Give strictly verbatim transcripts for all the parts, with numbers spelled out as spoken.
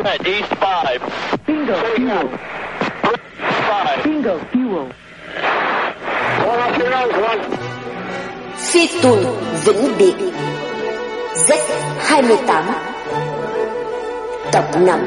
at East five. Bingo fuel. Five. Bingo fuel. One up your nose, one. Phi tuần vĩnh biệt Z hai mươi tám tập năm.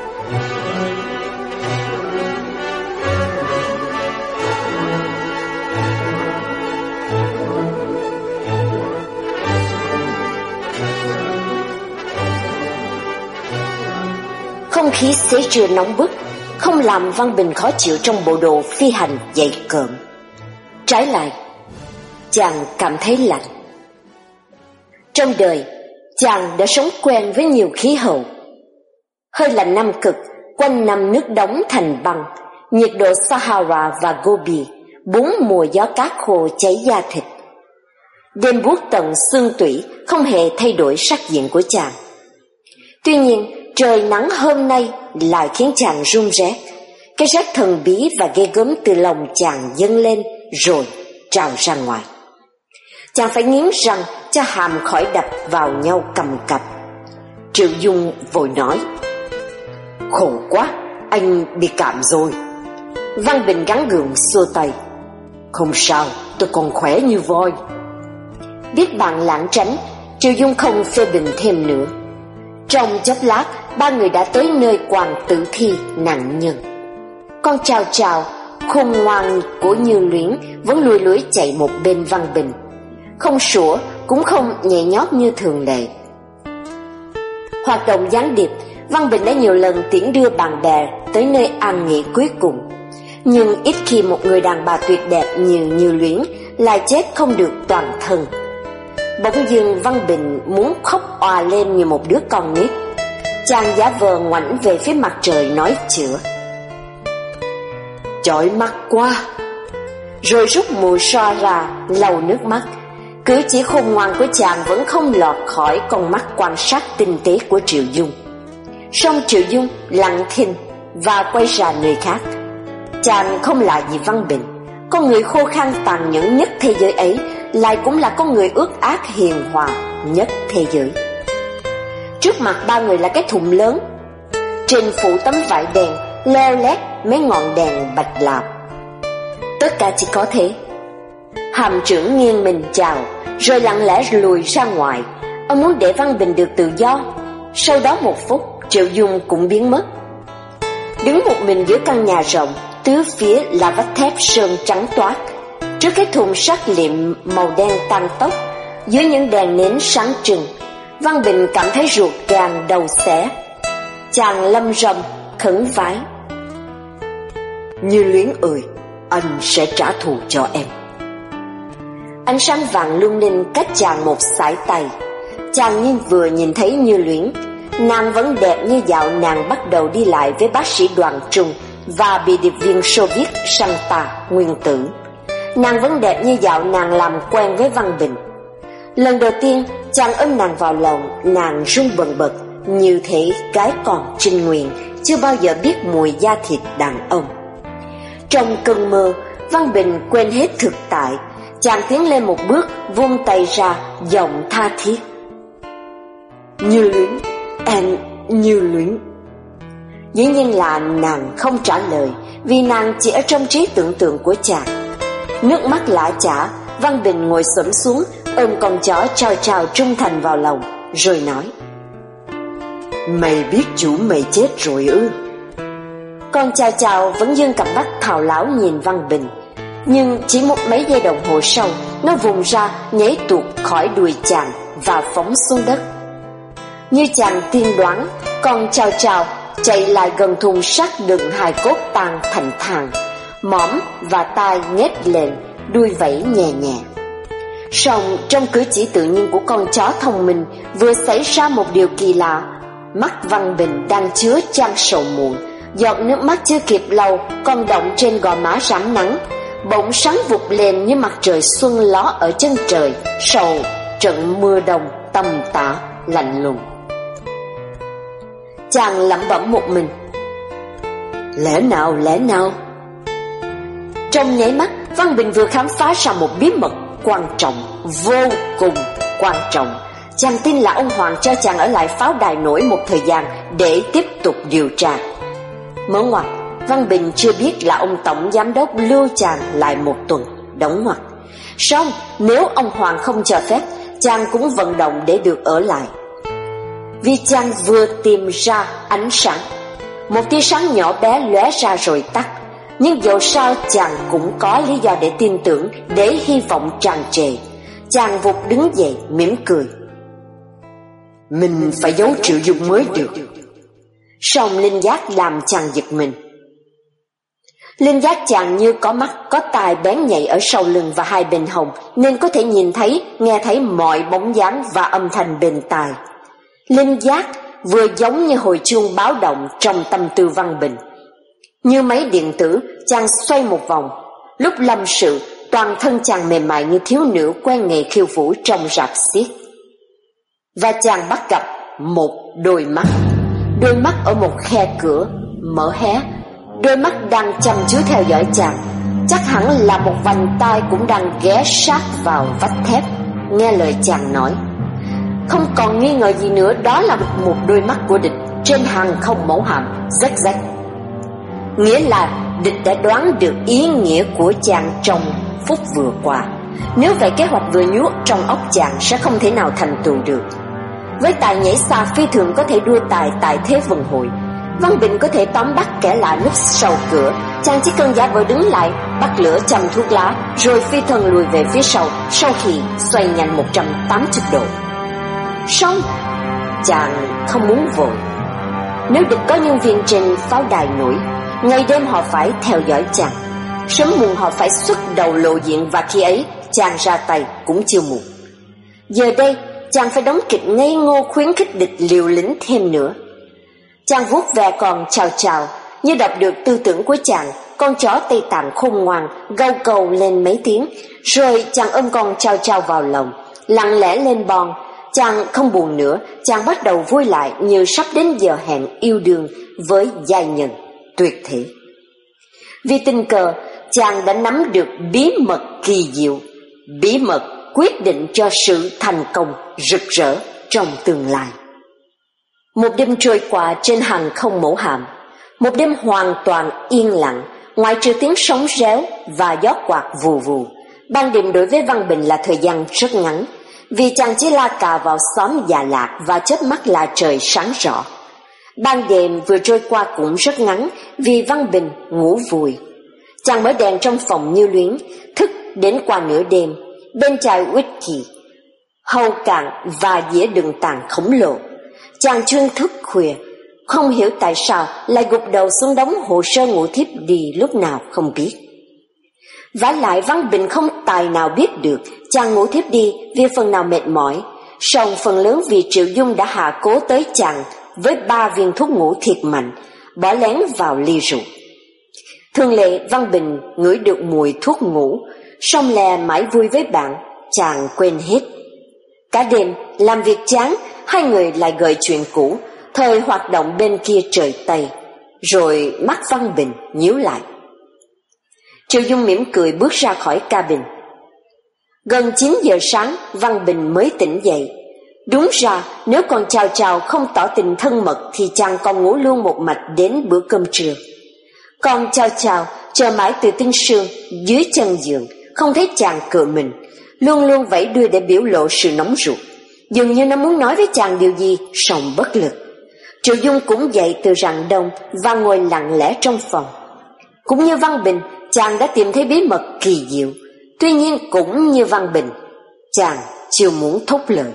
Không khí xế trưa nóng bức không làm Văn Bình khó chịu trong bộ đồ phi hành dày cộm. Trái lại, chàng cảm thấy lạnh. Trong đời, chàng đã sống quen với nhiều khí hậu. Hơi lạnh Nam Cực, quanh năm nước đóng thành băng, nhiệt độ Sahara và Gobi, bốn mùa gió cát khô cháy da thịt. Đêm buốt tận xương tủy không hề thay đổi sắc diện của chàng. Tuy nhiên, trời nắng hôm nay lại khiến chàng run rét. Cái rét thần bí và ghê gớm từ lòng chàng dâng lên rồi trào ra ngoài. Chàng phải nghiến răng cho hàm khỏi đập vào nhau cầm cập. Triệu Dung vội nói: "Khổ quá, anh bị cảm rồi." Văn Bình gắng gượng xua tay: "Không sao, tôi còn khỏe như voi." Biết bạn lảng tránh, Triệu Dung không phê bình thêm nữa. Trong chốc lát, ba người đã tới nơi quàng tử thi nạn nhân. Con Trào Trào, khôn ngoan của Như Luyến, vẫn lùi lưỡi chạy một bên Văn Bình, không sủa cũng không nhẹ nhót như thường lệ. Hoạt động gián điệp, Văn Bình đã nhiều lần tiễn đưa bạn bè tới nơi an nghỉ cuối cùng, nhưng ít khi một người đàn bà tuyệt đẹp như Như Luyến lại chết không được toàn thân. Bỗng dưng Văn Bình muốn khóc òa lên như một đứa con nít. Chàng giả vờ ngoảnh về phía mặt trời nói chữa: "Chói mắt quá." Rồi rút mùi xoa ra lau nước mắt. Cử chỉ khôn ngoan của chàng vẫn không lọt khỏi con mắt quan sát tinh tế của Triệu Dung. Song Triệu Dung lặng thinh và quay ra nơi khác. Chàng không lạ gì Văn Bình. Con người khô khan tàn nhẫn nhất thế giới ấy lại cũng là con người ước ác hiền hòa nhất thế giới. Trước mặt ba người là cái thùng lớn, trên phủ tấm vải đen leo lét mấy ngọn đèn bạch lạp. Tất cả chỉ có thế. Hàm trưởng nghiêng mình chào, rồi lặng lẽ lùi ra ngoài. Ông muốn để Văn Bình được tự do. Sau đó một phút, Triệu Dung cũng biến mất. Đứng một mình giữa căn nhà rộng, tứ phía là vách thép sơn trắng toát. Trước cái thùng sắt liệm màu đen tàn tốc, dưới những đèn nến sáng trưng, Văn Bình cảm thấy ruột gan đầu xé. Chàng lâm râm khẩn vái: "Như Luyến ơi, anh sẽ trả thù cho em." Ánh sáng vàng lung linh cách chàng một sải tay. Chàng như vừa nhìn thấy Như Luyến. Nàng vẫn đẹp như dạo nàng bắt đầu đi lại với bác sĩ Đoàn Trung và bị điệp viên Xô Viết săn tà Nguyên Tử. Nàng vẫn đẹp như dạo nàng làm quen với Văn Bình. Lần đầu tiên chàng ôm nàng vào lòng, nàng run bần bật như thể gái còn trinh nguyện, chưa bao giờ biết mùi da thịt đàn ông. Trong cơn mơ, Văn Bình quên hết thực tại. Chàng tiến lên một bước, vung tay ra, giọng tha thiết: "Như Luyến, em Như Luyến." Dĩ nhiên là nàng không trả lời, vì nàng chỉ ở trong trí tưởng tượng của chàng. Nước mắt lã chả, Văn Bình ngồi xổm xuống, ôm con chó Trào Trào trung thành vào lòng, rồi nói: "Mày biết chủ mày chết rồi ư?" Con Trào Trào vẫn dương cặp mắt thào láo nhìn Văn Bình, nhưng chỉ một mấy giây đồng hồ sau, nó vùng ra, nhảy tuột khỏi đùi chàng và phóng xuống đất. Như chàng tiên đoán, con Trào Trào chạy lại gần thùng sắt đựng hài cốt tan thành than, mõm và tai nhếch lên, đuôi vẫy nhẹ nhẹ. Song trong cử chỉ tự nhiên của con chó thông minh vừa xảy ra một điều kỳ lạ. Mắt Văn Bình đang chứa chan sầu muộn, giọt nước mắt chưa kịp lau còn đọng trên gò má rám nắng, bỗng sáng vụt lên như mặt trời xuân ló ở chân trời sau trận mưa đông tầm tã lạnh lùng. Chàng lẩm bẩm một mình: "Lẽ nào, lẽ nào?" Trong nháy mắt, Văn Bình vừa khám phá ra một bí mật quan trọng, vô cùng quan trọng. Chàng tin là ông Hoàng cho chàng ở lại pháo đài nổi một thời gian để tiếp tục điều tra. Mở ngoặt, Văn Bình chưa biết là ông tổng giám đốc lưu chàng lại một tuần. Đóng ngoặt. Song nếu ông Hoàng không cho phép, chàng cũng vận động để được ở lại. Vì chàng vừa tìm ra ánh sáng. Một tia sáng nhỏ bé lóe ra rồi tắt. Nhưng dẫu sao chàng cũng có lý do để tin tưởng, để hy vọng tràn trề. Chàng vụt đứng dậy mỉm cười. Mình phải giấu Triệu Dung mới được. Song linh giác làm chàng giật mình. Linh giác chàng như có mắt, có tai bén nhạy ở sau lưng và hai bên hông, nên có thể nhìn thấy, nghe thấy mọi bóng dáng và âm thanh bên tai. Linh giác vừa giống như hồi chuông báo động trong tâm tư Văn Bình. Như máy điện tử, chàng xoay một vòng. Lúc lâm sự, toàn thân chàng mềm mại như thiếu nữ quen nghề khiêu vũ trong rạp xiếc. Và chàng bắt gặp một đôi mắt. Đôi mắt ở một khe cửa mở hé. Đôi mắt đang chăm chú theo dõi chàng. Chắc hẳn là một vành tai cũng đang ghé sát vào vách thép, nghe lời chàng nói. Không còn nghi ngờ gì nữa, đó là một đôi mắt của địch trên hàng không mẫu hạm rách rách. Nghĩa là địch đã đoán được ý nghĩa của chàng trong phút vừa qua. Nếu vậy, kế hoạch vừa nhuốc trong óc chàng sẽ không thể nào thành tựu được. Với tài nhảy xa phi thường có thể đua tài tại thế vận hội, Văn Bình có thể tóm bắt kẻ lạ núp sau cửa. Chàng chỉ cần giả vờ đứng lại, bắt lửa châm thuốc lá, rồi phi thân lùi về phía sau sau khi xoay nhanh một trăm tám mươi độ. Xong, chàng không muốn vội. Nếu địch có nhân viên trên pháo đài nổi, ngày đêm họ phải theo dõi chàng. Sớm muộn họ phải xuất đầu lộ diện, và khi ấy chàng ra tay cũng chưa muộn. Giờ đây chàng phải đóng kịch ngây ngô khuyến khích địch liều lĩnh thêm nữa. Chàng vuốt ve con chào chào, như đọc được tư tưởng của chàng. Con chó Tây Tạng khôn ngoan gâu gâu lên mấy tiếng, rồi chàng ôm con chào chào vào lòng, lặng lẽ lên bon. Chàng không buồn nữa, chàng bắt đầu vui lại như sắp đến giờ hẹn yêu đương với giai nhân tuyệt thế. Vì tình cờ, chàng đã nắm được bí mật kỳ diệu, bí mật quyết định cho sự thành công rực rỡ trong tương lai. Một đêm trôi qua trên hàng không mẫu hạm, một đêm hoàn toàn yên lặng, ngoại trừ tiếng sóng réo và gió quạt vù vù. Ban đêm đối với Văn Bình là thời gian rất ngắn, vì chàng chỉ la cà vào xóm Già Lạc và chớp mắt là trời sáng rõ. Ban đêm vừa trôi qua cũng rất ngắn, vì Văn Bình ngủ vùi. Chàng mở đèn trong phòng như luyến, thức đến qua nửa đêm, bên chai whisky, hầu cạn và dĩa đựng tàn khổng lồ. Chàng chuyên thức khuya, không hiểu tại sao lại gục đầu xuống đống hồ sơ ngủ thiếp đi lúc nào không biết. Vả lại Văn Bình không tài nào biết được chàng ngủ thiếp đi vì phần nào mệt mỏi, song phần lớn vì Triệu Dung đã hạ cố tới chàng với ba viên thuốc ngủ thiệt mạnh, bỏ lén vào ly rượu. Thường lệ Văn Bình ngửi được mùi thuốc ngủ, song lè mãi vui với bạn, chàng quên hết. Cả đêm làm việc chán, hai người lại gợi chuyện cũ, thời hoạt động bên kia trời Tây. Rồi mắt Văn Bình nhíu lại. Triệu Dung mỉm cười bước ra khỏi cabin. Gần chín giờ sáng, Văn Bình mới tỉnh dậy. Đúng ra, nếu còn chào chào không tỏ tình thân mật thì chàng còn ngủ luôn một mạch đến bữa cơm trưa. Còn chào chào, chờ mãi từ tinh sương, dưới chân giường, không thấy chàng cựa mình, luôn luôn vẫy đuôi để biểu lộ sự nóng ruột. Dường như nó muốn nói với chàng điều gì, song bất lực. Triệu Dung cũng dậy từ rạng đông và ngồi lặng lẽ trong phòng. Cũng như Văn Bình, chàng đã tìm thấy bí mật kỳ diệu. Tuy nhiên cũng như Văn Bình, chàng chưa muốn thốt lời.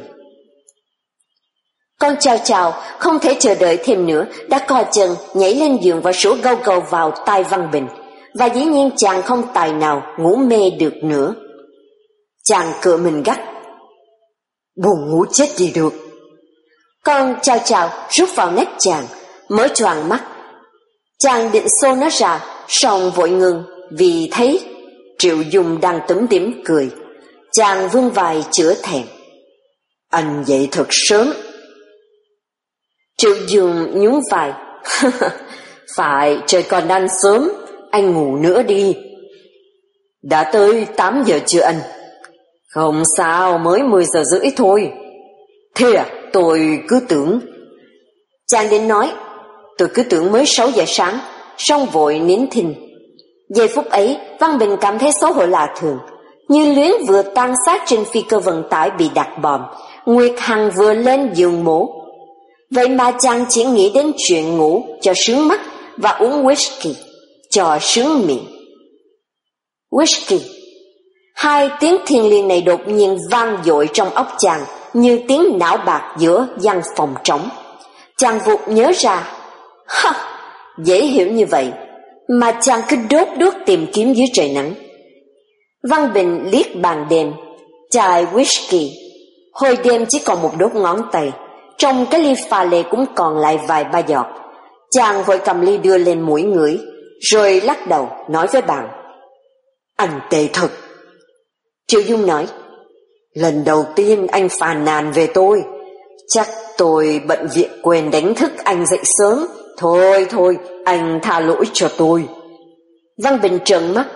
Con chào chào không thể chờ đợi thêm nữa, đã co chân nhảy lên giường và sủa gâu gâu vào tai Văn Bình. Và dĩ nhiên chàng không tài nào ngủ mê được nữa. Chàng cựa mình gắt: buồn ngủ chết đi được. Con chào chào rút vào nách chàng, mở choàng mắt. Chàng định xô nó ra, song vội ngừng vì thấy Triệu Dung đang túm tỉm cười. Chàng vươn vai chữa thẹn: anh dậy thật sớm. Triệu Dung nhún vai: phải, trời còn đang sớm, anh ngủ nữa đi. Đã tới tám giờ chưa anh? Không sao, mới mười giờ rưỡi thôi. Thế à, tôi cứ tưởng... Chàng đến nói, tôi cứ tưởng mới sáu giờ sáng, xong vội nín thinh. Giây phút ấy, Văn Bình cảm thấy xấu hổ lạ thường. Như Luyến vừa tan xác trên phi cơ vận tải bị đặt bom, Nguyệt Hằng vừa lên giường mổ. Vậy mà chàng chỉ nghĩ đến chuyện ngủ cho sướng mắt và uống whisky cho sướng miệng. Whisky. Hai tiếng thiêng liêng này đột nhiên vang dội trong óc chàng như tiếng não bạc giữa gian phòng trống. Chàng vụt nhớ ra, ha, dễ hiểu như vậy, mà chàng cứ đốt đốt tìm kiếm dưới trời nắng. Văn Bình liếc bàn đêm, chai whisky, hồi đêm chỉ còn một đốt ngón tay, trong cái ly pha lê cũng còn lại vài ba giọt. Chàng vội cầm ly đưa lên mũi ngửi, rồi lắc đầu nói với bạn, anh tệ thật. Triệu Dung nói, lần đầu tiên anh phàn nàn về tôi, chắc tôi bận việc quên đánh thức anh dậy sớm. Thôi thôi, anh tha lỗi cho tôi. Văn Bình trợn mắt,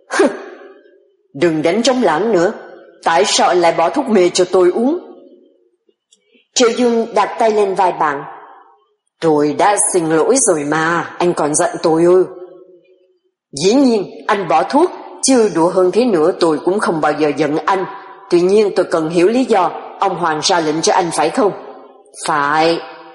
đừng đánh trống lãng nữa, tại sao anh lại bỏ thuốc mê cho tôi uống? Triệu Dung đặt tay lên vai bạn, tôi đã xin lỗi rồi mà, anh còn giận tôi ư? Dĩ nhiên anh bỏ thuốc, chứ đùa hơn thế nữa tôi cũng không bao giờ giận anh. Tuy nhiên tôi cần hiểu lý do ông Hoàng ra lệnh cho anh phải không? Phải.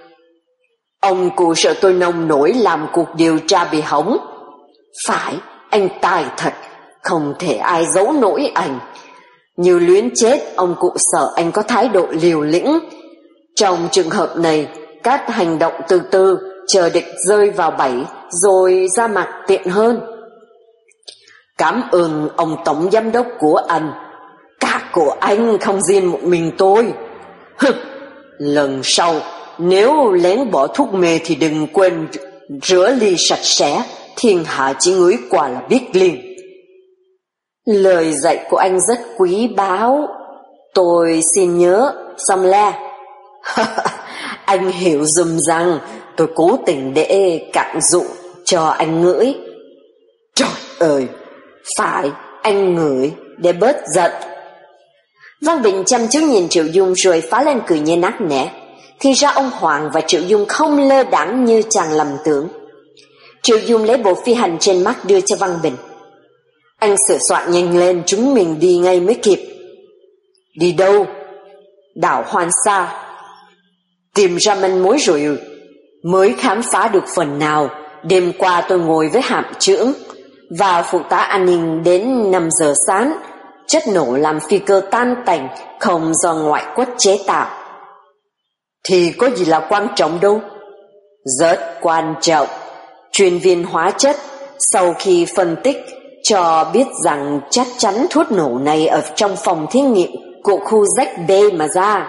Ông cụ sợ tôi nông nổi làm cuộc điều tra bị hỏng. Phải, anh tài thật, không thể ai giấu nổi anh. Như Luyến chết, ông cụ sợ anh có thái độ liều lĩnh. Trong trường hợp này, các hành động từ từ, chờ địch rơi vào bẫy, rồi ra mặt tiện hơn. Cảm ơn ông tổng giám đốc của anh. Cả của anh không riêng một mình tôi. Lần sau, nếu lén bỏ thuốc mê thì đừng quên rửa ly sạch sẽ, thiên hạ chỉ ngửi qua là biết liền. Lời dạy của anh rất quý báu, tôi xin nhớ. Xong la. Anh hiểu dùm rằng tôi cố tình để cạn dụ cho anh ngửi. Trời ơi, phải, anh ngửi để bớt giận. Văn Bình chăm chú nhìn Triệu Dung rồi phá lên cười như nát nẻ. Thì ra ông Hoàng và Triệu Dung không lơ đãng như chàng lầm tưởng. Triệu Dung lấy bộ phi hành trên mắt đưa cho Văn Bình. Anh sửa soạn nhanh lên, chúng mình đi ngay mới kịp. Đi đâu? Đảo Hoan Sa. Tìm ra manh mối rồi ư? Mới khám phá được phần nào. Đêm qua tôi ngồi với hạm trưởng và phụ tá an ninh đến năm giờ sáng. Chất nổ làm phi cơ tan tành, không do ngoại quốc chế tạo. Thì có gì là quan trọng đâu? Rất quan trọng. Chuyên viên hóa chất sau khi phân tích cho biết rằng chắc chắn thuốc nổ này ở trong phòng thí nghiệm của khu Z B mà ra.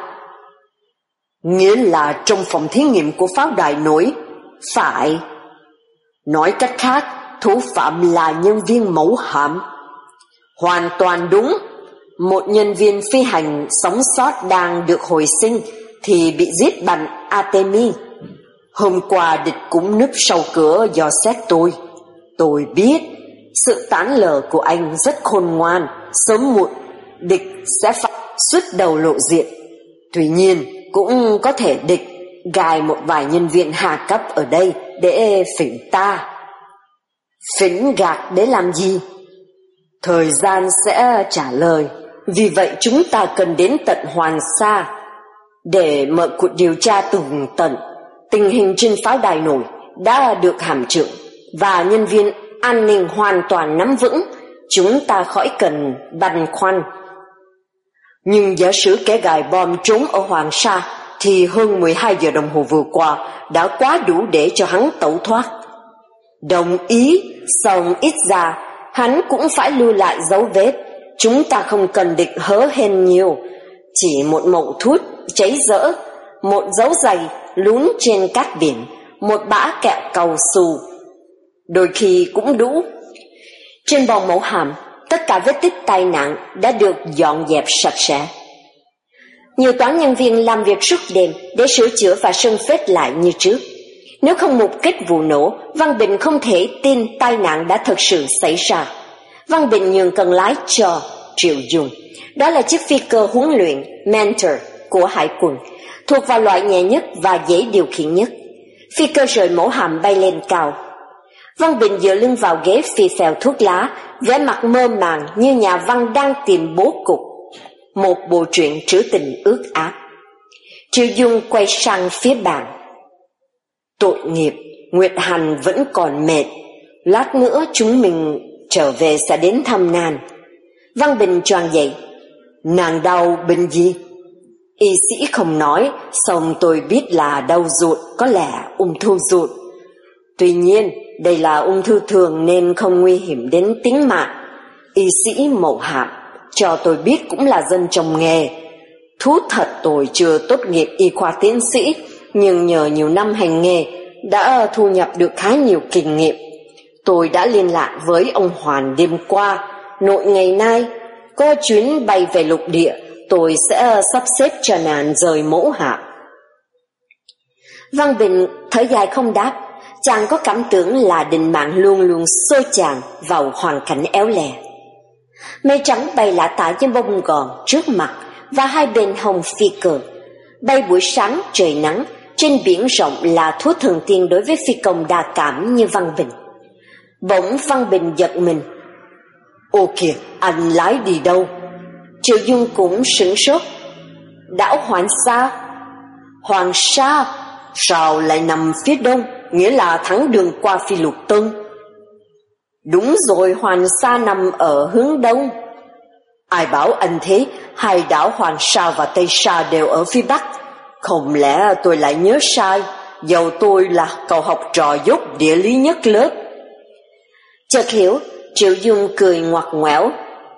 Nghĩa là trong phòng thí nghiệm của pháo đài nổi. Phải. Nói cách khác, thủ phạm là nhân viên mẫu hạm. Hoàn toàn đúng. Một nhân viên phi hành sống sót đang được hồi sinh thì bị giết bằng Artemis. Hôm qua địch cũng núp sau cửa dò xét tôi. Tôi biết sự tán lờ của anh rất khôn ngoan. Sớm muộn địch sẽ phải xuất đầu lộ diện. Tuy nhiên cũng có thể địch gài một vài nhân viên hạ cấp ở đây để phỉnh ta. Phỉnh gạt để làm gì? Thời gian sẽ trả lời. Vì vậy chúng ta cần đến tận Hoàng Sa để mở cuộc điều tra tường tận. Tình hình trên pháo đài nổi đã được hạm trưởng và nhân viên an ninh hoàn toàn nắm vững. Chúng ta khỏi cần băn khoăn. Nhưng giả sử kẻ gài bom trốn ở Hoàng Sa thì hơn mười hai giờ đồng hồ vừa qua đã quá đủ để cho hắn tẩu thoát. Đồng ý, song ít ra hắn cũng phải lưu lại dấu vết. Chúng ta không cần địch hớ hên nhiều. Chỉ một mẩu thuốc cháy rỡ, một dấu giày lún trên cát biển, một bã kẹo cầu xù, đôi khi cũng đủ. Trên bong mẫu hạm, tất cả vết tích tai nạn đã được dọn dẹp sạch sẽ. Nhiều toán nhân viên làm việc suốt đêm để sửa chữa và sơn phết lại như trước. Nếu không mục kích vụ nổ, Văn Bình không thể tin tai nạn đã thực sự xảy ra. Văn Bình nhường cần lái cho Triệu Dung. Đó là chiếc phi cơ huấn luyện Mentor của Hải quân. thuộc vào loại nhẹ nhất và dễ điều khiển nhất. Phi cơ rời mẫu hạm bay lên cao. Văn Bình dựa lưng vào ghế phì phèo thuốc lá, vẻ mặt mơ màng như nhà văn đang tìm bố cục một bộ truyện trữ tình ước ác. Triệu Dung quay sang phía bàn. Tội nghiệp, Nguyệt Hàn vẫn còn mệt, lát nữa chúng mình trở về sẽ đến thăm nàng. Văn Bình choàng dậy. Nàng đau bệnh gì? Y sĩ không nói, song tôi biết là đau ruột, có lẽ ung thư ruột. Tuy nhiên, đây là ung thư thường nên không nguy hiểm đến tính mạng. Y sĩ mẫu hạm cho tôi biết cũng là dân trong nghề. Thú thật tôi chưa tốt nghiệp y khoa tiến sĩ, nhưng nhờ nhiều năm hành nghề đã thu nhập được khá nhiều kinh nghiệm. Tôi đã liên lạc với ông Hoàn đêm qua, nội ngày nay có chuyến bay về lục địa, tôi sẽ sắp xếp cho nàng rời mẫu hạm. Văn Bình thở dài không đáp. Chàng có cảm tưởng là định mạng luôn luôn xôi chàng vào hoàn cảnh éo le. Mây trắng bay lả tả trên bông gòn trước mặt và hai bên hông phi cơ. Bay buổi sáng trời nắng, trên biển rộng là thú thường tiên đối với phi công đa cảm như Văn Bình. Bỗng Văn Bình giật mình. Ô kìa, anh lái đi đâu? Triệu Dung cũng sửng sốt. Đảo Hoàng Sa? Hoàng Sa? Sao lại nằm phía đông, nghĩa là thẳng đường qua Phi Lục Tân? Đúng rồi, Hoàng Sa nằm ở hướng đông. Ai bảo anh thế? Hai đảo Hoàng Sa và Tây Sa đều ở phía bắc. Không lẽ tôi lại nhớ sai, dầu tôi là cậu học trò dốt địa lý nhất lớp. Chợt hiểu, Triệu Dung cười ngoặt ngoẽo.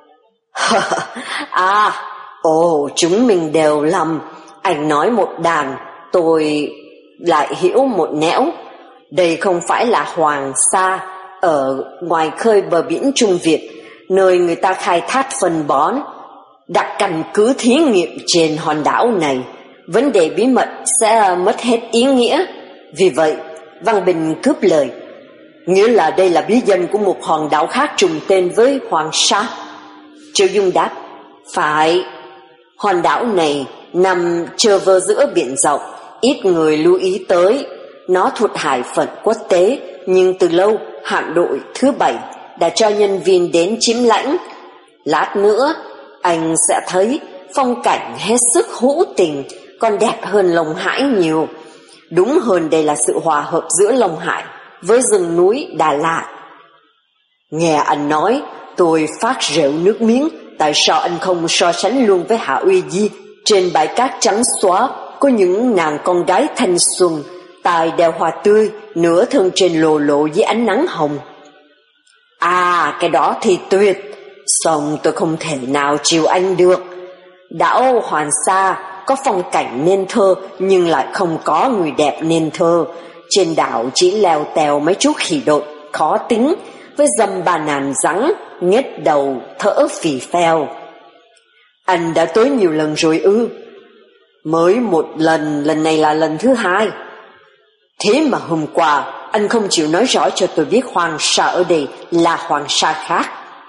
À, ồ, chúng mình đều lầm. Anh nói một đàn, tôi lại hiểu một nẻo. Đây không phải là Hoàng Sa ở ngoài khơi bờ biển Trung Việt, nơi người ta khai thác phân bón, đặt căn cứ thí nghiệm trên hòn đảo này. Vấn đề bí mật sẽ mất hết ý nghĩa. Vì vậy, Văn Bình cướp lời. Nghĩa là đây là bí danh của một hòn đảo khác trùng tên với Hoàng Sa? Triệu Dung đáp. Phải. Hòn đảo này nằm trơ vơ giữa biển rộng, ít người lưu ý tới. Nó thuộc hải phận quốc tế, nhưng từ lâu hạm đội thứ bảy đã cho nhân viên đến chiếm lãnh. Lát nữa anh sẽ thấy phong cảnh hết sức hữu tình, còn đẹp hơn Long Hải nhiều. Đúng hơn đây là sự hòa hợp giữa Long Hải với rừng núi Đà Lạt. Nghe anh nói, tôi phát rệu nước miếng. Tại sao anh không so sánh luôn với Hạ Uy Di? Trên bãi cát trắng xóa có những nàng con gái thanh xuân, tài đeo hoa tươi, nửa thân trên lồ lộ dưới ánh nắng hồng. À, cái đó thì tuyệt. Song tôi không thể nào chiều anh được. Đảo Hoàng Sa có phong cảnh nên thơ, nhưng lại không có người đẹp nên thơ. Trên đảo chỉ leo tèo mấy chú khỉ đột khó tính, với dầm bà nàng rắn nhét đầu thở phì phèo. Anh đã tới nhiều lần rồi ư? Mới một lần, lần này là lần thứ hai. Thế mà hôm qua anh không chịu nói rõ cho tôi biết Hoàng Sa ở đây là Hoàng Sa khác.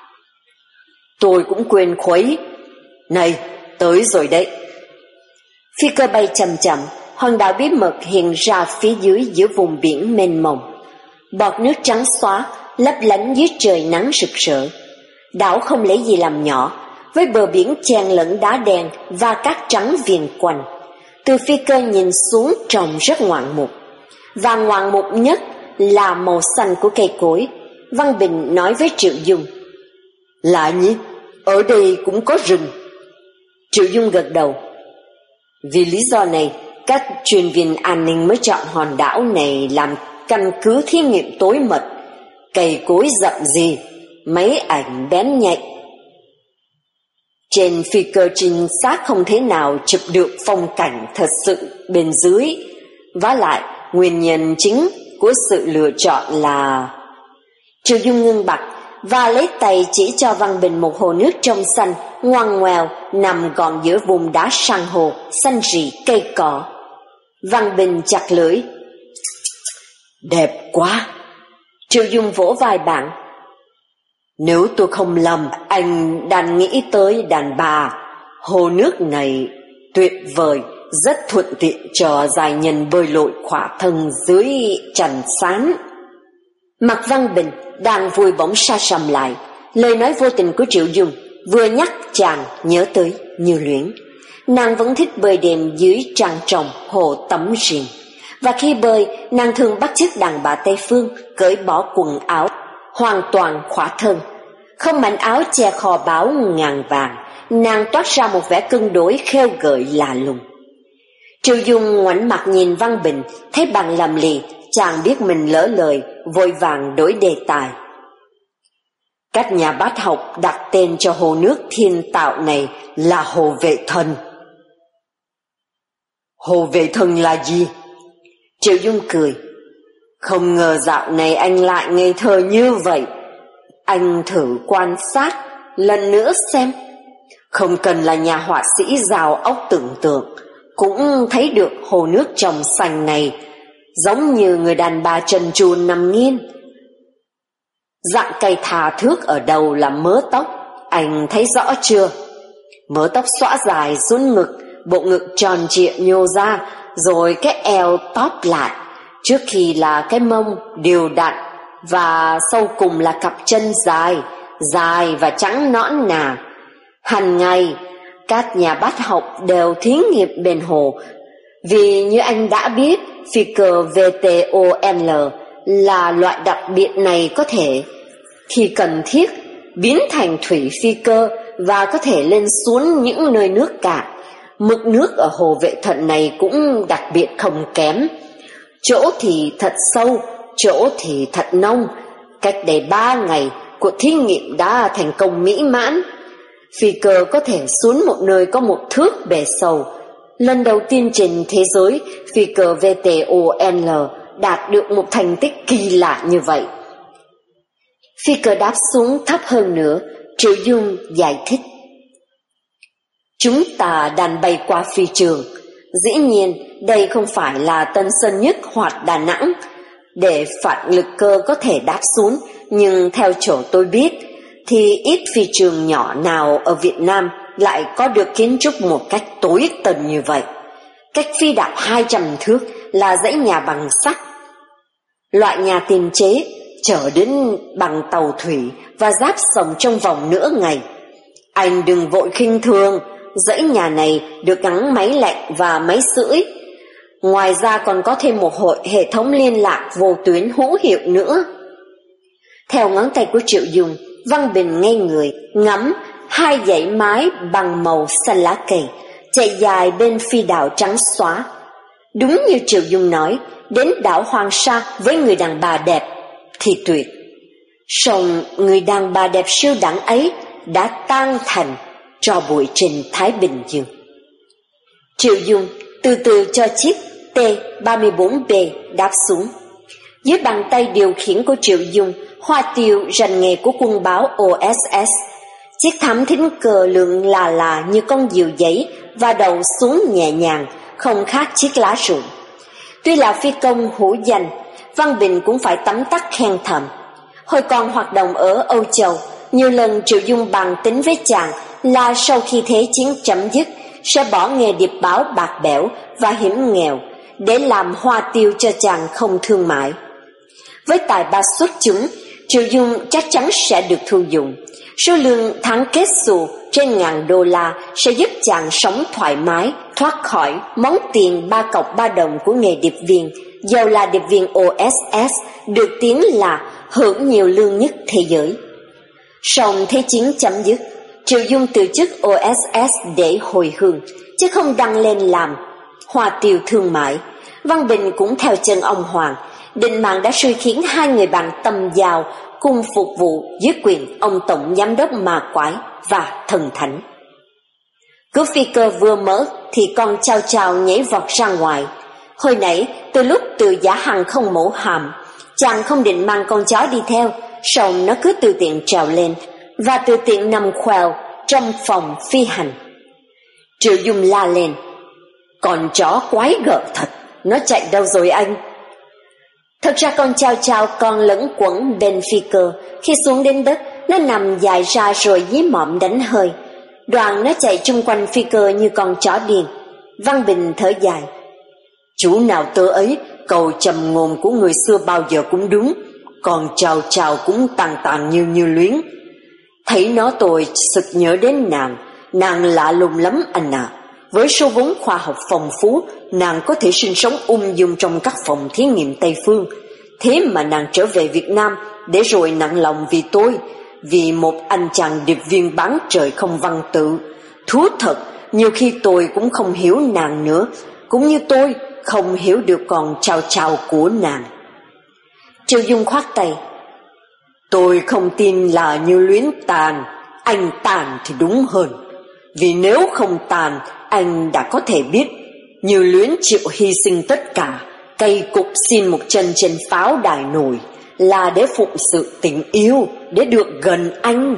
Tôi cũng quên khuấy. Này, tới rồi đấy. Phi cơ bay chậm chậm, hòn đảo bí mật hiện ra phía dưới giữa vùng biển mênh mông. Bọt nước trắng xóa lấp lánh dưới trời nắng rực rỡ. Đảo không lấy gì làm nhỏ, với bờ biển chen lẫn đá đen và cát trắng viền quanh. Từ phi cơ nhìn xuống trông rất ngoạn mục, và ngoạn mục nhất là màu xanh của cây cối. Văn Bình nói với Triệu Dung. Lạ nhỉ, ở đây cũng có rừng. Triệu Dung gật đầu. Vì lý do này, các chuyên viên an ninh mới chọn hòn đảo này làm căn cứ thí nghiệm tối mật. Cây cối rậm rì, máy ảnh bén nhạy. Trên phi cơ trinh sát không thể nào chụp được phong cảnh thật sự bên dưới. Vả lại, nguyên nhân chính của sự lựa chọn là... Triệu Dung ngưng bặt và lấy tay chỉ cho Văn Bình một hồ nước trong xanh, ngoằn ngoèo, nằm gọn giữa vùng đá san hô, xanh rì cây cỏ. Văn Bình chặt lưỡi. Đẹp quá. Triệu Dung vỗ vai bạn. Nếu tôi không lầm, anh đang nghĩ tới đàn bà. Hồ nước này tuyệt vời, rất thuận tiện cho giai nhân bơi lội khỏa thân dưới trần sán. Mạc Văn Bình đang vui bỗng sa sầm lại, lời nói vô tình của Triệu Dung vừa nhắc chàng nhớ tới Như Luyến. Nàng vẫn thích bơi đêm dưới trăng trồng hồ tắm riêng, và khi bơi nàng thường bắt chước đàn bà Tây Phương cởi bỏ quần áo, hoàn toàn khỏa thân, không mảnh áo che kho báu ngàn vàng, nàng toát ra một vẻ cân đối khêu gợi lạ lùng. Triệu Dung ngoảnh mặt nhìn Văn Bình, thấy bằng lầm lì, chàng biết mình lỡ lời, vội vàng đổi đề tài. Các nhà bát học đặt tên cho hồ nước thiên tạo này là Hồ Vệ Thần. Hồ Vệ Thần là gì? Triệu Dung cười. Không ngờ dạo này anh lại ngây thơ như vậy. Anh thử quan sát lần nữa xem. Không cần là nhà họa sĩ giàu óc tưởng tượng, cũng thấy được hồ nước trong xanh này giống như người đàn bà trần truồng nằm nghiêng. Dạng cây thà thước ở đầu là mớ tóc, anh thấy rõ chưa? Mớ tóc xõa dài xuống ngực, bộ ngực tròn trịa nhô ra, rồi cái eo tóp lại, trước khi là cái mông đều đặn, và sau cùng là cặp chân dài, dài và trắng nõn nà. Hàng ngày, các nhà bát học đều thí nghiệm bên hồ, vì như anh đã biết, phi cơ vê tê o lờ là loại đặc biệt này có thể, khi cần thiết, biến thành thủy phi cơ và có thể lên xuống những nơi nước cạn. Mực nước ở hồ Vệ Thần này cũng đặc biệt không kém. Chỗ thì thật sâu, chỗ thì thật nông. Cách đây ba ngày, cuộc thí nghiệm đã thành công mỹ mãn. Phi cơ có thể xuống một nơi có một thước bề sâu. Lần đầu tiên trên thế giới, phi cơ vê tê o lờ đạt được một thành tích kỳ lạ như vậy. Phi cơ đáp xuống thấp hơn nữa, Triệu Dung giải thích. Chúng ta đang bay qua phi trường. Dĩ nhiên, đây không phải là Tân Sơn Nhất hoặc Đà Nẵng, để phản lực cơ có thể đáp xuống, nhưng theo chỗ tôi biết, thì ít phi trường nhỏ nào ở Việt Nam lại có được kiến trúc một cách tối tần như vậy. Cách phi đạp hai trăm thước là dãy nhà bằng sắt. Loại nhà tiền chế chở đến bằng tàu thủy và giáp sông trong vòng nửa ngày. Anh đừng vội khinh thường, dãy nhà này được gắn máy lạnh và máy sưởi. Ngoài ra còn có thêm một hội hệ thống liên lạc vô tuyến hữu hiệu nữa. Theo ngón tay của Triệu Dung, Văn Bình ngây người ngắm hai dãy mái bằng màu xanh lá cây chạy dài bên phi đảo trắng xóa. Đúng như Triệu Dung nói, đến đảo Hoàng Sa với người đàn bà đẹp thì tuyệt. Song người đàn bà đẹp siêu đẳng ấy đã tan thành tro bụi trên Thái Bình Dương. Triệu Dung từ từ cho chiếc T ba mươi bốn B đáp xuống. Dưới bàn tay điều khiển của Triệu Dung, hoa tiêu rành nghề của quân báo o ét ét. Chiếc thám thính cờ lượn là là như con diều giấy và đầu xuống nhẹ nhàng, không khác chiếc lá rụng. Tuy là phi công hữu danh, Văn Bình cũng phải tấm tắc khen thầm. Hồi còn hoạt động ở Âu Châu, nhiều lần Triệu Dung bàn tính với chàng là sau khi thế chiến chấm dứt sẽ bỏ nghề điệp báo bạc bẽo và hiểm nghèo để làm hoa tiêu cho chàng không thương mại. Với tài ba xuất chúng, Triệu Dung chắc chắn sẽ được thu dụng. Số lương tháng kết xù trên ngàn đô la sẽ giúp chàng sống thoải mái, thoát khỏi món tiền ba cọc ba đồng của nghề điệp viên, dầu là điệp viên o ét ét được tiếng là hưởng nhiều lương nhất thế giới. Song thế chiến chấm dứt, Triệu Dung từ chức o ét ét để hồi hương, chứ không đăng lên làm hoa tiêu thương mại. Văn Bình cũng theo chân ông Hoàng, định mạng đã suy khiến hai người bạn tầm giao cùng phục vụ dưới quyền ông tổng giám đốc ma quái và thần thánh. Cửa phi cơ vừa mở thì con chao chao nhảy vọt ra ngoài. Hồi nãy từ lúc từ giả hàng không mẫu hàm, chàng không định mang con chó đi theo, song nó cứ từ tiện trèo lên và từ tiện nằm khoèo trong phòng phi hành. Triệu Dung la lên, con chó quái gở thật, nó chạy đâu rồi anh? Thật ra con chao chao còn lẫn quẩn bên phi cơ. Khi xuống đến đất, nó nằm dài ra rồi dí mọm đánh hơi. Đoàn nó chạy chung quanh phi cơ như con chó điên. Văn Bình thở dài. Chú nào tớ ấy, câu trầm ngôn của người xưa bao giờ cũng đúng, còn chào chào cũng tàn tàn như như luyến. Thấy nó tôi sực nhớ đến nàng, nàng lạ lùng lắm anh à. Với số vốn khoa học phong phú, nàng có thể sinh sống ung dung trong các phòng thí nghiệm Tây Phương. Thế mà nàng trở về Việt Nam để rồi nặng lòng vì tôi, vì một anh chàng điệp viên bán trời không văn tự. Thú thật, nhiều khi tôi cũng không hiểu nàng nữa, cũng như tôi không hiểu được còn chào chào của nàng. Triệu Dung khoát tay. Tôi không tin là Như Luyến tàn, anh tàn thì đúng hơn. Vì nếu không tàn, anh đã có thể biết Như Luyến chịu hy sinh tất cả, cây cục xin một chân trên pháo đài nổi, là để phụng sự tình yêu, để được gần anh.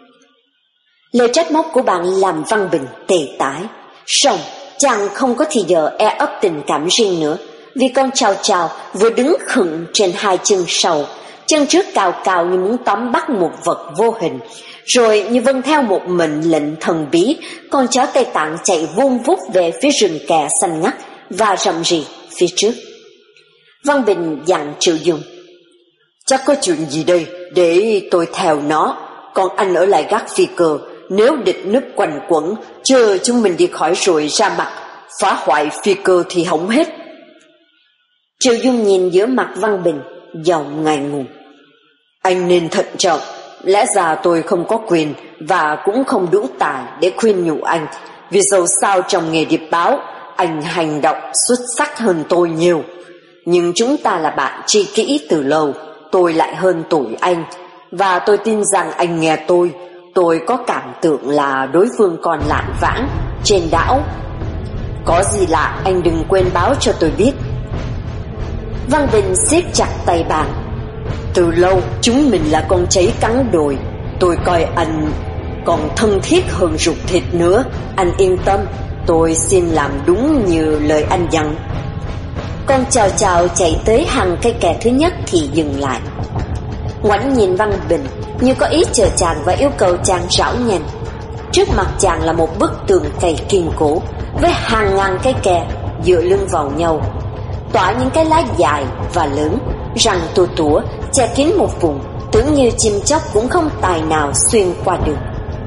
Lời trách móc của bạn làm Văn Bình tê tái. Song chàng không có thì giờ e ấp tình cảm riêng nữa, vì con chào chào vừa đứng khựng trên hai chân sau, chân trước cào cào như muốn tóm bắt một vật vô hình, rồi như vâng theo một mệnh lệnh thần bí, con chó Tây Tạng chạy vun vút về phía rừng kè xanh ngắt và rậm rì phía trước. Văn Bình dặn Triệu Dung. Chắc có chuyện gì đây để tôi theo nó, còn anh ở lại gác phi cơ, nếu địch nước quanh quẩn, chờ chúng mình đi khỏi rồi ra mặt, phá hoại phi cơ thì hỏng hết. Triệu Dung nhìn giữa mặt Văn Bình, giọng ngại ngùng. Anh nên thận trọng, lẽ ra tôi không có quyền và cũng không đủ tài để khuyên nhủ anh, vì dầu sao trong nghề điệp báo, anh hành động xuất sắc hơn tôi nhiều. Nhưng chúng ta là bạn tri kỷ từ lâu, tôi lại hơn tuổi anh, và tôi tin rằng anh nghe tôi, tôi có cảm tưởng là đối phương còn lảng vãng trên đảo. Có gì lạ anh đừng quên báo cho tôi biết. Văn Bình siết chặt tay bạn. Từ lâu chúng mình là con cháy cắn đồi, tôi coi anh còn thân thiết hơn ruột thịt nữa. Anh yên tâm, tôi xin làm đúng như lời anh dặn. Con chào chào chạy tới hàng cây kè thứ nhất thì dừng lại. Ngoảnh nhìn Văn Bình như có ý chờ chàng và yêu cầu chàng rảo nhanh. Trước mặt chàng là một bức tường cây kiên cố với hàng ngàn cây kè dựa lưng vào nhau, tỏa những cái lá dài và lớn, răng tua tủa che kín một vùng, tưởng như chim chóc cũng không tài nào xuyên qua được.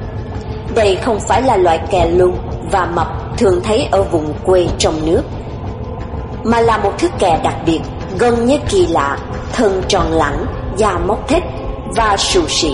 Đây không phải là loại kè lùn và mập thường thấy ở vùng quê trong nước, mà là một thứ kè đặc biệt, gần như kỳ lạ, thân tròn lẳng, da móc thết và xù xì,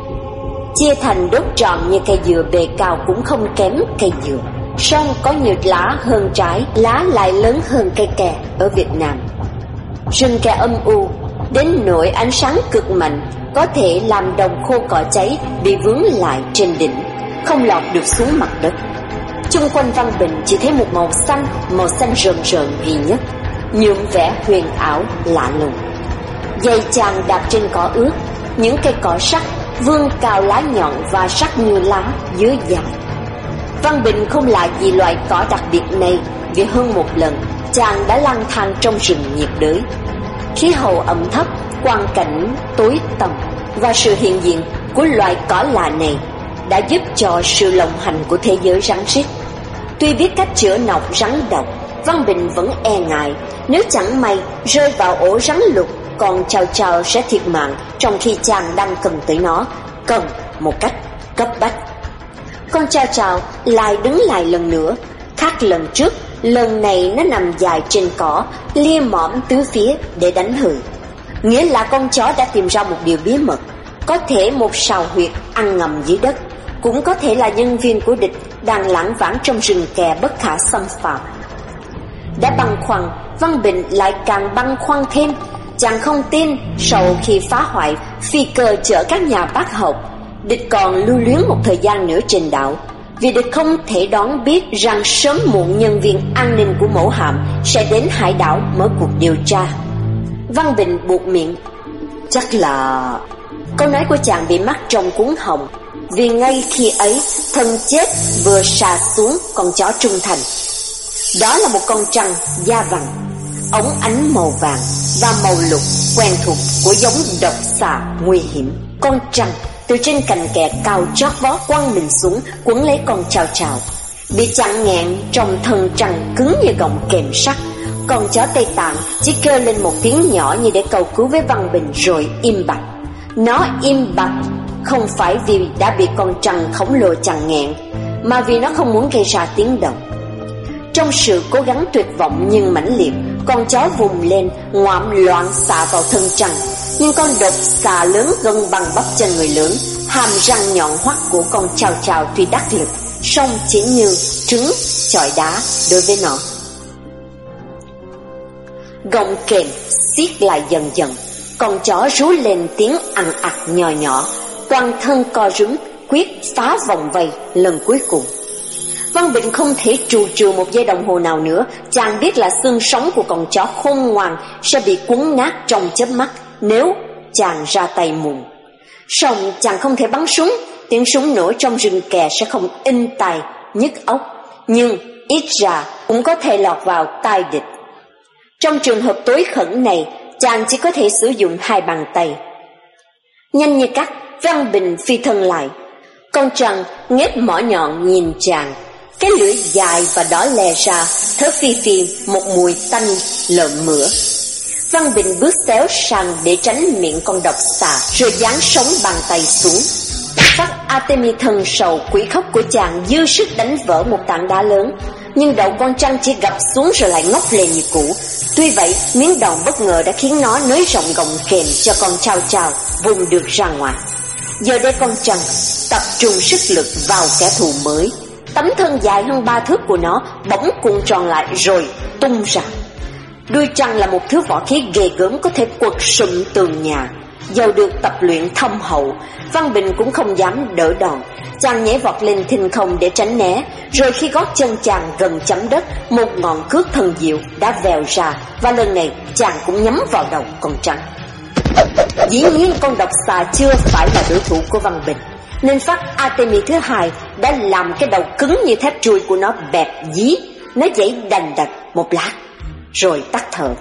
chia thành đốt tròn như cây dừa bề cao cũng không kém cây dừa, song có nhiều lá hơn trái, lá lại lớn hơn cây kè ở Việt Nam. Rừng kè âm u đến nỗi ánh sáng cực mạnh có thể làm đồng khô cỏ cháy bị vướng lại trên đỉnh, không lọt được xuống mặt đất. Chung quanh Văn Bình chỉ thấy một màu xanh, màu xanh rờn rợn duy nhất, nhuộm vẻ huyền ảo lạ lùng. Giày chàng đạp trên cỏ ướt, những cây cỏ sắc vươn cao lá nhọn và sắc như lá dưới dài. Văn Bình không lạ gì loại cỏ đặc biệt này, vì hơn một lần chàng đã lang thang trong rừng nhiệt đới. Khí hậu ẩm thấp, quang cảnh tối tăm và sự hiện diện của loài cỏ lạ này đã giúp cho sự lộng hành của thế giới rắn rít. Tuy biết cách chữa nọc rắn độc, Văn Bình vẫn e ngại nếu chẳng may rơi vào ổ rắn lục, còn chào chào sẽ thiệt mạng trong khi chàng đang cần tới nó, cần một cách cấp bách. Con chào chào lại đứng lại lần nữa, khác lần trước, lần này nó nằm dài trên cỏ, lia mõm tứ phía để đánh hừ. Nghĩa là con chó đã tìm ra một điều bí mật, có thể một sào huyệt ăn ngầm dưới đất, cũng có thể là nhân viên của địch đang lãng vãng trong rừng kè bất khả xâm phạm. Đã băn khoăn, Văn Bình lại càng băn khoăn thêm. Chàng không tin sau khi phá hoại phi cơ chở các nhà bác học, địch còn lưu luyến một thời gian nữa trên đảo, vì địch không thể đoán biết rằng sớm muộn nhân viên an ninh của mẫu hạm sẽ đến hải đảo mở cuộc điều tra. Văn Bình buột miệng. Chắc là... Câu nói của chàng bị mắc trong cuốn họng, vì ngay khi ấy thân chết vừa xà xuống con chó trung thành. Đó là một con trăng da vàng, ống ánh màu vàng và màu lục quen thuộc của giống độc xà nguy hiểm. Con trăng từ trên cành kè cao chót vót quăng mình xuống, quấn lấy con chào chào. Bị chặn nghẹn trong thân trăng cứng như gọng kềm sắt, con chó Tây Tạng chỉ kêu lên một tiếng nhỏ như để cầu cứu với Văn Bình rồi im bặt. Nó im bặt không phải vì đã bị con trăng khổng lồ chặn nghẹn, mà vì nó không muốn gây ra tiếng động. Trong sự cố gắng tuyệt vọng nhưng mãnh liệt, con chó vùng lên ngoạm loạn xạ vào thân trăng. Nhưng con độc xà lớn gần bằng bắp chân người lớn, hàm răng nhọn hoắt của con chào chào tuy đắc lực, song chỉ như trứng chọi đá đối với nó. Gọng kềm siết lại dần dần, con chó rú lên tiếng ằn ặc nhỏ nhỏ, toàn thân co rúm quyết phá vòng vây lần cuối cùng. Văn Bình không thể trù trừ một giây đồng hồ nào nữa. Chàng biết là xương sống của con chó khôn ngoan sẽ bị quấn nát trong chớp mắt nếu chàng ra tay muộn. Song chàng không thể bắn súng, tiếng súng nổ trong rừng kè sẽ không in tai nhức óc, nhưng ít ra cũng có thể lọt vào tai địch. Trong trường hợp tối khẩn này, chàng chỉ có thể sử dụng hai bàn tay. Nhanh như cắt, Văn Bình phi thân lại. Con trăng nghếch mỏ nhọn nhìn chàng, cái lưỡi dài và đỏ lè ra, thở phi phi một mùi tanh lợn mửa. Văn Bình bước xéo sang để tránh miệng con độc xà, rồi giáng sống bàn tay xuống. Phát Artemis thần sầu quỷ khóc của chàng dư sức đánh vỡ một tảng đá lớn, nhưng đầu con trăng chỉ gập xuống rồi lại ngóc lên như cũ. Tuy vậy, miếng đòn bất ngờ đã khiến nó nới rộng gọng kềm cho con trao trao vùng được ra ngoài. Giờ đây con trăng tập trung sức lực vào kẻ thù mới. Tấm thân dài hơn ba thước của nó bỗng cuộn tròn lại rồi tung ra. Đuôi trăng là một thứ võ khí ghê gớm có thể quật sụm tường nhà. Dầu được tập luyện thâm hậu, Văn Bình cũng không dám đỡ đòn. Chàng nhảy vọt lên thinh không để tránh né, rồi khi gót chân chàng gần chấm đất, một ngọn cước thần diệu đã vèo ra, và lần này chàng cũng nhắm vào đầu con trăng. Dĩ nhiên con độc xà chưa phải là đối thủ của Văn Bình, nên phát Artemis thứ hai đã làm cái đầu cứng như thép trùi của nó bẹp dí. Nó dãy đành đạch một lát rồi tắt thở.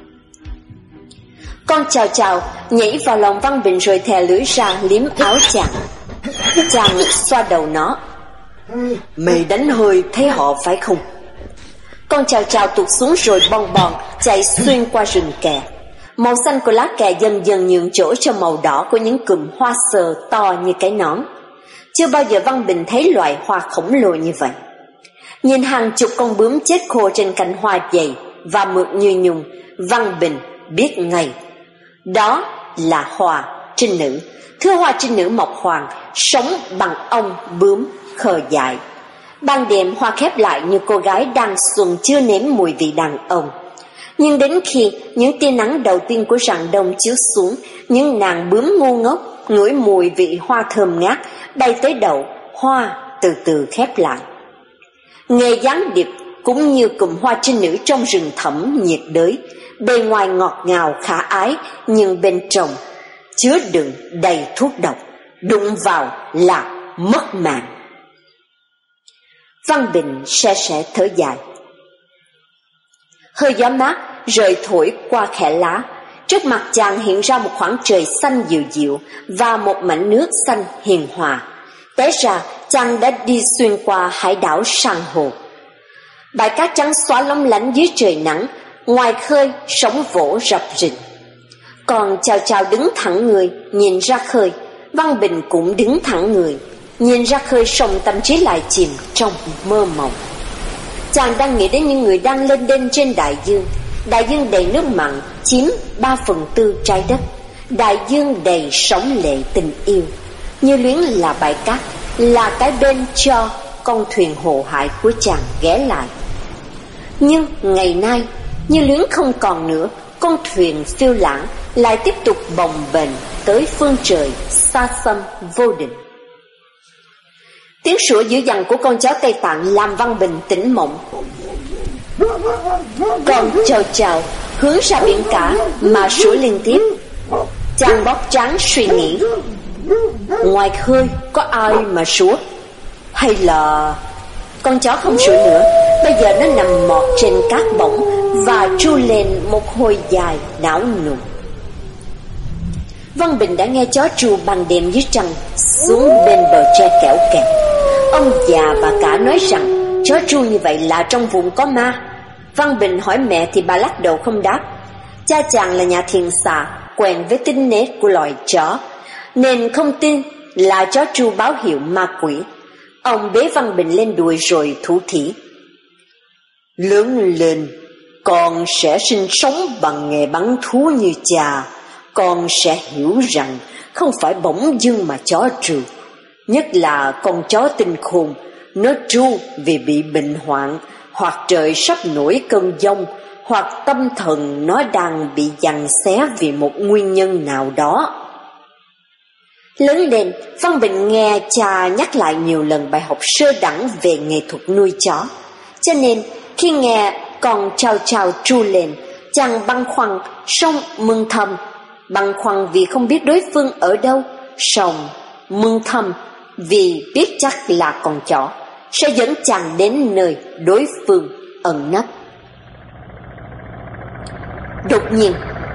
Con chào chào nhảy vào lòng Văn Bình rồi thè lưỡi ra liếm áo chàng. Chàng xoa đầu nó. Mày đánh hơi thấy họ phải không? Con chào chào tụt xuống rồi bon bon chạy xuyên qua rừng kè. Màu xanh của lá kè dần dần nhường chỗ cho màu đỏ của những cụm hoa sờ to như cái nón. Chưa bao giờ Văn Bình thấy loài hoa khổng lồ như vậy. Nhìn hàng chục con bướm chết khô trên cành hoa dày và mượt như nhung, Văn Bình biết ngay đó là hoa trinh nữ. Thưa hoa trinh nữ mọc hoàng, sống bằng ong bướm khờ dại. Ban đêm hoa khép lại như cô gái đang xuân chưa nếm mùi vị đàn ông. Nhưng đến khi những tia nắng đầu tiên của rạng đông chiếu xuống, những nàng bướm ngu ngốc ngửi mùi vị hoa thơm ngát bay tới đầu, hoa từ từ khép lại. Nghề gián điệp cũng như cụm hoa trinh nữ trong rừng thẳm nhiệt đới, bề ngoài ngọt ngào khả ái, nhưng bên trong chứa đựng đầy thuốc độc, đụng vào là mất mạng. Văn Bình se se thở dài. Hơi gió mát rời thổi qua khẽ lá. Trước mặt chàng hiện ra một khoảng trời xanh dịu dịu và một mảnh nước xanh hiền hòa. Té ra chàng đã đi xuyên qua hải đảo san hô. Bãi cát trắng xóa lóng lánh dưới trời nắng, ngoài khơi sóng vỗ rập rình. Còn chào chào đứng thẳng người nhìn ra khơi. Văn Bình cũng đứng thẳng người nhìn ra khơi, sông tâm trí lại chìm trong mơ mộng. Chàng đang nghĩ đến những người đang lên đên trên đại dương. Đại dương đầy nước mặn chiếm ba phần tư trái đất. Đại dương đầy sóng lệ tình yêu. Như Luyến là bãi cát, là cái bên cho con thuyền hộ hại của chàng ghé lại. Nhưng ngày nay Như Luyến không còn nữa. Con thuyền phiêu lãng lại tiếp tục bồng bềnh tới phương trời xa xăm vô định. Tiếng sủa dữ dằn của con chó Tây Tạng làm Văn Bình tỉnh mộng. Con chào chào hướng ra biển cả mà sủa liên tiếp. Chàng bóp trán suy nghĩ, ngoài khơi có ai mà sủa? Hay là con chó không sủa nữa, bây giờ nó nằm mọt trên cát bỗng và tru lên một hồi dài não nùng. Văn Bình đã nghe chó tru ban đêm dưới trăng xuống bên bờ tre kẽo kẹt. Ông già bà cả nói rằng Chó tru như vậy là trong vùng có ma. Văn Bình hỏi mẹ thì bà lắc đầu không đáp. Cha chàng là nhà thiền xạ, quen với tính nết của loài chó, nên không tin là chó tru báo hiệu ma quỷ. Ông bế Văn Bình lên đùi rồi thủ thỉ: lớn lên, con sẽ sinh sống bằng nghề bắn thú như cha. Con sẽ hiểu rằng không phải bỗng dưng mà chó tru, nhất là con chó tinh khôn, nó tru vì bị bệnh hoạn, hoặc trời sắp nổi cơn giông, hoặc tâm thần nó đang bị giằng xé vì một nguyên nhân nào đó. Lớn lên, Văn Bình nghe cha nhắc lại nhiều lần bài học sơ đẳng về nghệ thuật nuôi chó, cho nên khi nghe con Chao Chao tru lên, chàng băn khoăn, song mừng thầm. Băn khoăn vì không biết đối phương ở đâu, song mừng thầm vì biết chắc là con chó sẽ dẫn chàng đến nơi đối phương ẩn nấp. Đột nhiên,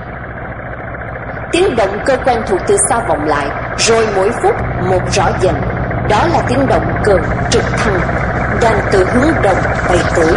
tiếng động cơ quen thuộc từ xa vọng lại, rồi mỗi phút một rõ dần. Đó là tiếng động cơ trực thăng đang từ hướng đông bay tới.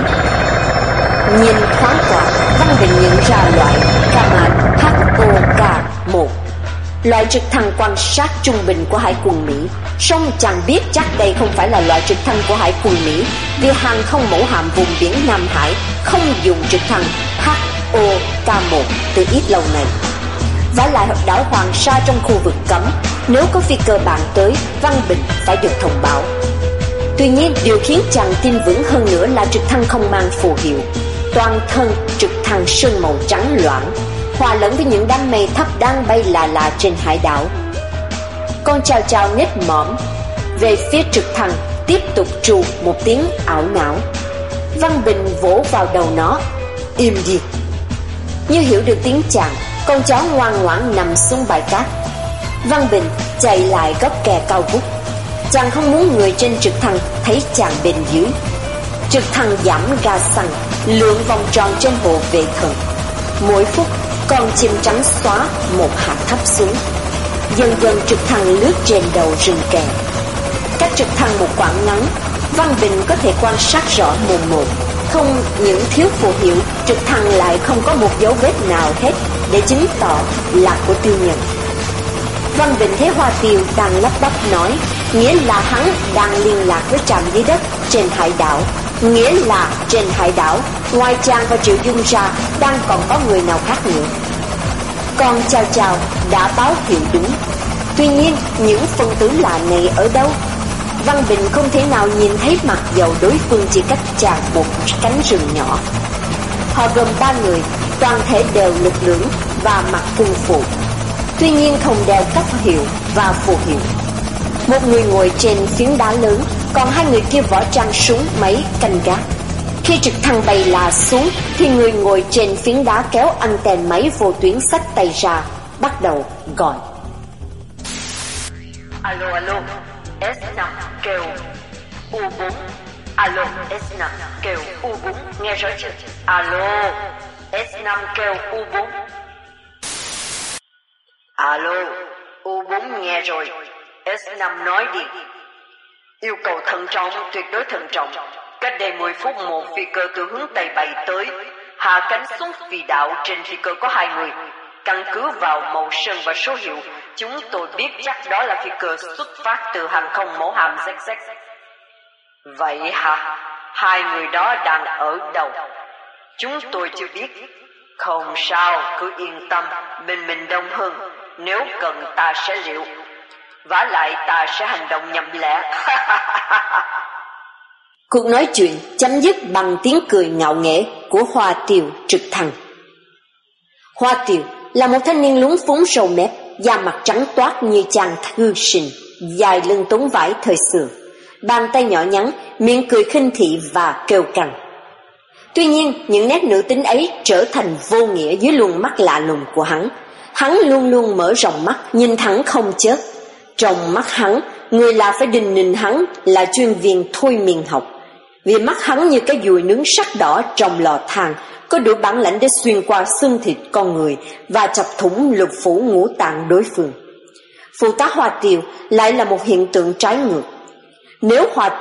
Nhìn thoáng qua, Văn Bình nhận ra loại Kaman H O K một, loại trực thăng quan sát trung bình của Hải quân Mỹ. Song chàng biết chắc đây không phải là loại trực thăng của Hải quân Mỹ, vì hàng không mẫu hạm vùng biển Nam Hải không dùng trực thăng H O K một từ ít lâu này. Vả lại đảo Hoàng Sa trong khu vực cấm, nếu có phi cơ bạn tới, Văn Bình phải được thông báo. Tuy nhiên, điều khiến chàng tin vững hơn nữa là trực thăng không mang phù hiệu. Toàn thân trực thăng sơn màu trắng loãng, hòa lẫn với những đám mây thấp đang bay là là trên hải đảo. Con Chao Chao nhếch mõm về phía trực thăng, tiếp tục trù một tiếng ảo não. Văn Bình vỗ vào đầu nó: im đi. Như hiểu được tiếng chàng, con chó ngoan ngoãn nằm xuống bãi cát. Văn Bình chạy lại góc kè cao vút. Chàng không muốn người trên trực thăng thấy chàng bên dưới. Trực thăng giảm ga xăng, lượn vòng tròn trên hồ Vệ Thần. Mỗi phút, con chim trắng xóa một hạt thấp xuống. Dần dần trực thăng lướt trên đầu rừng kè. Cách trực thăng một quãng ngắn, Văn Bình có thể quan sát rõ mồn một. Không những thiếu phù hiệu, trực thăng lại không có một dấu vết nào hết để chứng tỏ là của Tiêu Nhân. Văn Bình thấy Hoa Tiêu đang lắp bắp nói, nghĩa là hắn đang liên lạc với trạm dưới đất trên hải đảo. Nghĩa là trên hải đảo, ngoài chàng và Triệu Dung ra, đang còn có người nào khác nữa. Con Chao Chao đã báo hiệu đúng. Tuy nhiên, những phân tử lạ này ở đâu? Văn Bình không thể nào nhìn thấy mặt dầu đối phương chỉ cách chàng một cánh rừng nhỏ. Họ gồm ba người, toàn thể đều lực lưỡng và mặc quân phục, tuy nhiên không đeo cấp hiệu và phù hiệu. Một người ngồi trên phiến đá lớn, còn hai người kia võ trang súng máy canh gác. Khi trực thăng bay là xuống, thì người ngồi trên phiến đá kéo anten máy vô tuyến xách tay ra, bắt đầu gọi. Alo, alo, S năm kêu U bốn. Alo, S năm kêu U bốn, nghe rõ chưa? Alo, S năm kêu U bốn. Alo, U bốn nghe rồi, S năm nói đi. Yêu cầu thận trọng, tuyệt đối thận trọng. Cách đây mười phút một phi cơ từ hướng Tây bay tới, hạ cánh xuống phi đạo. Trên phi cơ có hai người. Căn cứ vào màu sơn và số hiệu, chúng tôi biết chắc đó là phi cơ xuất phát từ hàng không mẫu hạm Z Z. Vậy hả? Hai người đó đang ở đâu? Chúng tôi chưa biết. Không sao, cứ yên tâm, bên mình đông hơn. Nếu cần ta sẽ liệu. Vả lại ta sẽ hành động nhầm lẽ. Cuộc nói chuyện chấm dứt bằng tiếng cười ngạo nghễ của Hoa Tiêu trực thăng. Hoa Tiêu là một thanh niên lúng phúng râu mép, da mặt trắng toát như chàng thư sinh, dài lưng tốn vải thời xưa, bàn tay nhỏ nhắn, miệng cười khinh thị và kêu căng. Tuy nhiên, những nét nữ tính ấy trở thành vô nghĩa dưới luồng mắt lạ lùng của hắn. Hắn luôn luôn mở rộng mắt, nhìn thẳng không chớp. Trong mắt hắn, người là phải đình nình hắn là chuyên viên thôi miên học, vì mắt hắn như cái dùi nướng sắc đỏ trong lò than, có đủ bản lãnh để xuyên qua xương thịt con người và chọc thủng lục phủ ngũ tạng đối phương. Phụ tá Hoa Tiêu lại là một hiện tượng trái ngược. Nếu Hoa Tiêu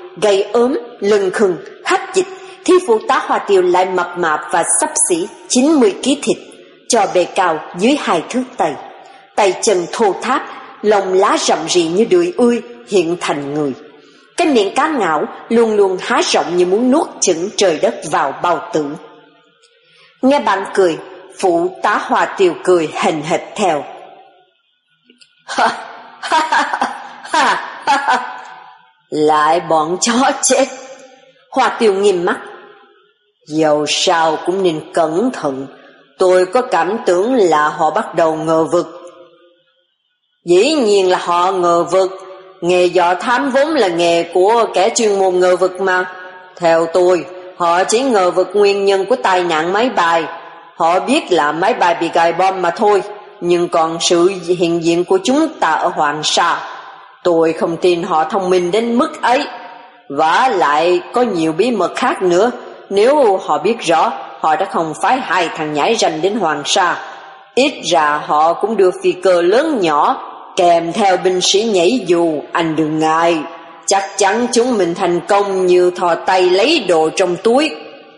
gầy ốm, lưng khừng, hách dịch, thì phụ tá Hoa Tiêu lại mập mạp và xấp xỉ chín mươi ki lô gam thịt, cho bề cao dưới hai thước tay, tay chân thô tháp, lông lá rậm rì như đùi ươi hiện thành người. Cái miệng cá ngạo luôn luôn há rộng như muốn nuốt chửng trời đất vào bao tử. Nghe bạn cười, phụ tá Hoa Tiêu cười hềnh hệt theo. Ha ha ha ha ha, lại bọn chó chết. Hoa Tiêu nghiêm mắt. Dầu sao cũng nên cẩn thận, tôi có cảm tưởng là họ bắt đầu ngờ vực. Dĩ nhiên là họ ngờ vực, nghề dò thám vốn là nghề của kẻ chuyên môn ngờ vực mà. Theo tôi, họ chỉ ngờ vực nguyên nhân của tai nạn máy bay. Họ biết là máy bay bị gài bom mà thôi, nhưng còn sự hiện diện của chúng ta ở Hoàng Sa, tôi không tin họ thông minh đến mức ấy. Vả lại có nhiều bí mật khác nữa, nếu họ biết rõ, họ đã không phái hai thằng nhãi ranh đến Hoàng Sa. Ít ra họ cũng đưa phi cơ lớn nhỏ kèm theo binh sĩ nhảy dù, anh đừng ngại, chắc chắn chúng mình thành công như thò tay lấy đồ trong túi.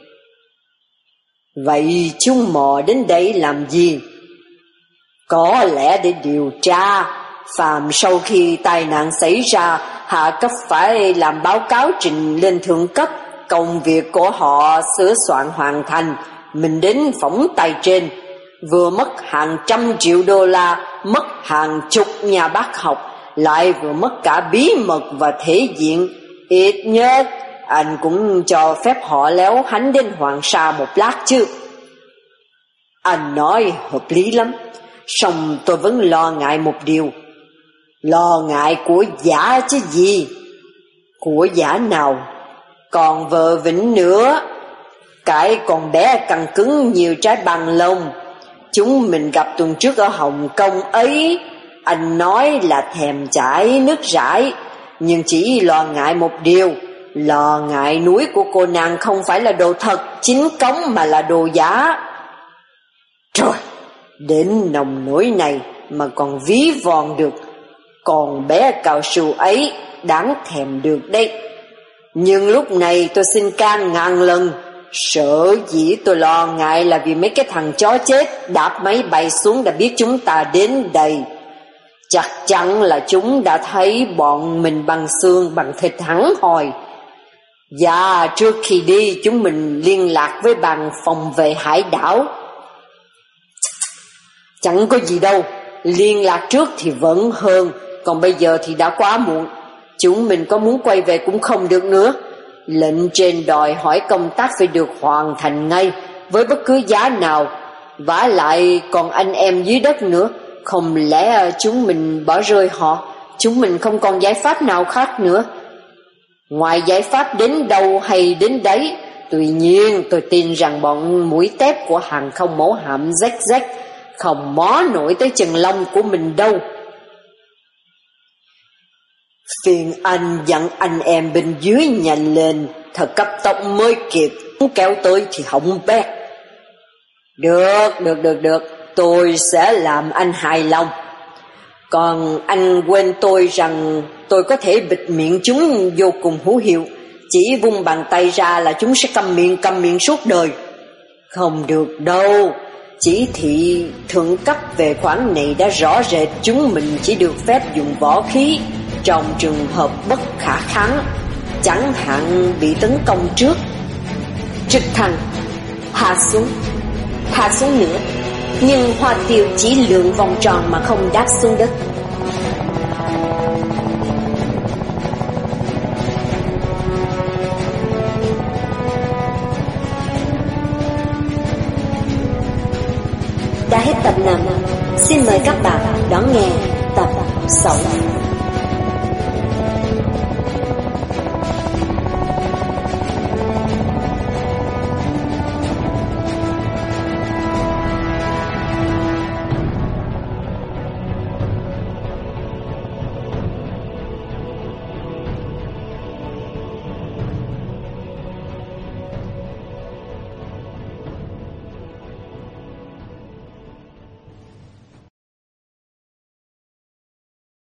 Vậy chúng mò đến đây làm gì? Có lẽ để điều tra. Phàm sau khi tai nạn xảy ra, hạ cấp phải làm báo cáo trình lên thượng cấp, công việc của họ sửa soạn hoàn thành, mình đến phỏng tay trên. Vừa mất hàng trăm triệu đô la, mất hàng chục nhà bác học, lại vừa mất cả bí mật và thể diện. Ít nhất anh cũng cho phép họ léo hánh đến Hoàng Sa một lát chứ. Anh nói hợp lý lắm, song tôi vẫn lo ngại một điều. Lo ngại của giả chứ gì? Của giả nào? Còn vợ Vĩnh nữa. Cái con bé căng cứng nhiều trái bằng lông chúng mình gặp tuần trước ở Hồng Kông ấy, anh nói là thèm chảy nước rải, nhưng chỉ lo ngại một điều, lo ngại núi của cô nàng không phải là đồ thật chính cống mà là đồ giả. Trời, đến nồng nỗi này mà còn ví von được, còn bé cao su ấy đáng thèm được đấy. Nhưng lúc này tôi xin can ngàn lần, sở dĩ tôi lo ngại là vì mấy cái thằng chó chết đạp máy bay xuống đã biết chúng ta đến đây. Chắc chắn là chúng đã thấy bọn mình bằng xương bằng thịt hẳn hồi. Và trước khi đi chúng mình liên lạc với ban phòng vệ hải đảo. Chẳng có gì đâu, liên lạc trước thì vẫn hơn, còn bây giờ thì đã quá muộn. Chúng mình có muốn quay về cũng không được nữa. Lệnh trên đòi hỏi công tác phải được hoàn thành ngay, với bất cứ giá nào. Vả lại còn anh em dưới đất nữa, không lẽ chúng mình bỏ rơi họ? Chúng mình không còn giải pháp nào khác nữa. Ngoài giải pháp đến đâu hay đến đấy. Tuy nhiên tôi tin rằng bọn mũi tép của hàng không mẫu hạm rách rách không mó nổi tới chân lông của mình đâu. Phiền anh dặn anh em bên dưới nhanh lên, thật cấp tốc mới kịp, kéo tới thì hỏng bét. Được, được, được, được, tôi sẽ làm anh hài lòng. Còn anh quên tôi rằng tôi có thể bịt miệng chúng vô cùng hữu hiệu, chỉ vung bàn tay ra là chúng sẽ câm miệng câm miệng suốt đời. Không được đâu, chỉ thị thượng cấp về khoản này đã rõ rệt, chúng mình chỉ được phép dùng võ khí trong trường hợp bất khả kháng, chẳng hạn bị tấn công trước. Trực thăng hạ xuống, hạ xuống nữa, nhưng Hoa Tiêu chỉ lượn vòng tròn mà không đáp xuống đất. Đã hết tập năm, xin mời các bạn đón nghe tập sáu.